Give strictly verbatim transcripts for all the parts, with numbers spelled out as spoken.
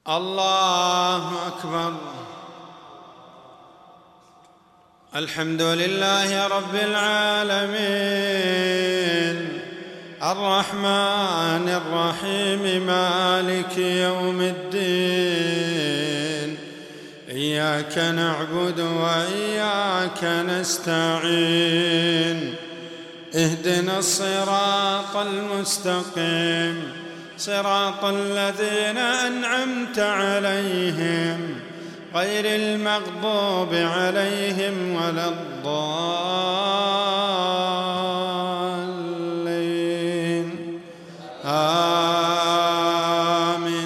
الله أكبر. الحمد لله رب العالمين الرحمن الرحيم مالك يوم الدين، إياك نعبد وإياك نستعين، اهدنا الصراط المستقيم صراط الذين أنعمت عليهم غير المغضوب عليهم ولا الضالين، آمين.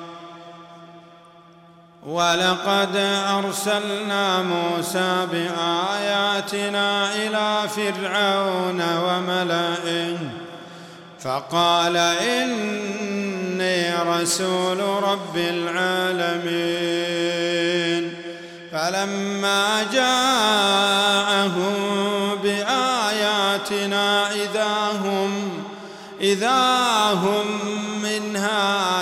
ولقد أرسلنا موسى بآياتنا إلى فرعون وملئه فقال إني رسول رب العالمين. فلما جاءهم بآياتنا إذا هم إذا هم منها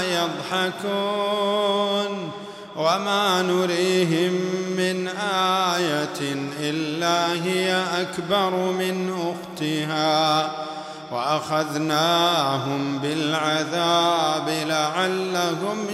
يضحكون وما نريهم من آية إلا هي أكبر من أختها وأخذناهم بالعذاب لعلهم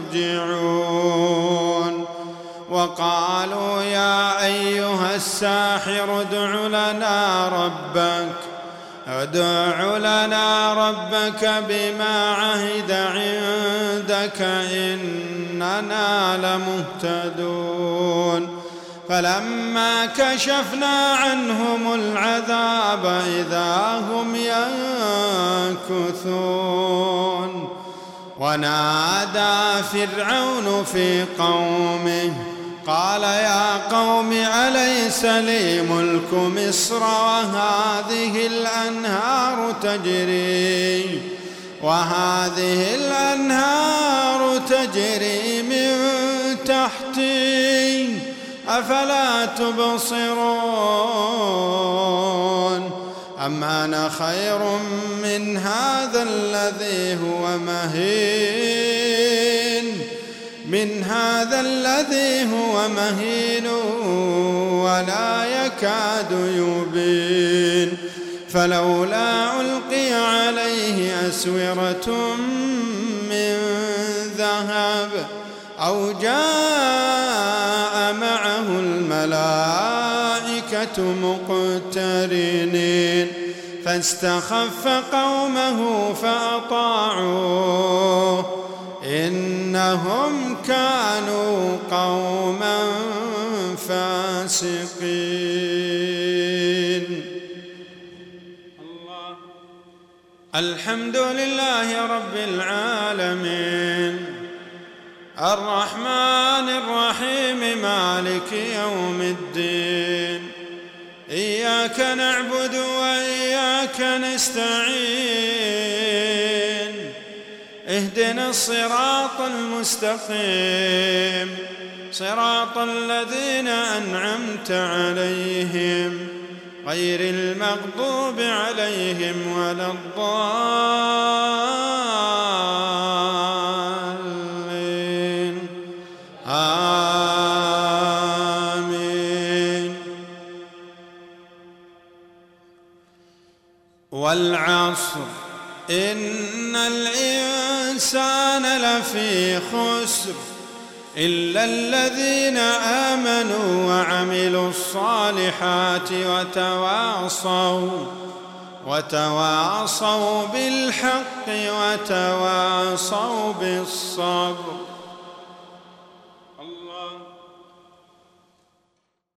يرجعون. وقالوا يا أيها الساحر ادع لنا ربك ادع لنا ربك بما عهد عندك إننا لمهتدون. فلما كشفنا عنهم العذاب إذا هم ينكثون. ونادى فرعون في قومه قال يا قوم أليس لي ملك مصر وهذه الأنهار تجري وهذه الأنهار تجري من تحتي أفلا تبصرون. أم أنا خير من هذا الذي هو مهين من هذا الذي هو مهين ولا يكاد يبين. فلولا ألقي عليه أسورة من ذهب أو جاء معه الملائكة مقترنين فاستخف قومه فأطاعوه إنهم كانوا قوما فاسقين. الله. الحمد لله رب العالمين الرحمن الرحيم مالك يوم الدين، إياك نعبد وإياك نستعين، اهدنا الصراط المستقيم صراط الذين أنعمت عليهم غير المغضوب عليهم ولا الضالين، آمين. والعصر إن الإنسان لفي خسر إلا الذين آمنوا وعملوا الصالحات وتواصوا وتواصوا بالحق وتواصوا بالصبر.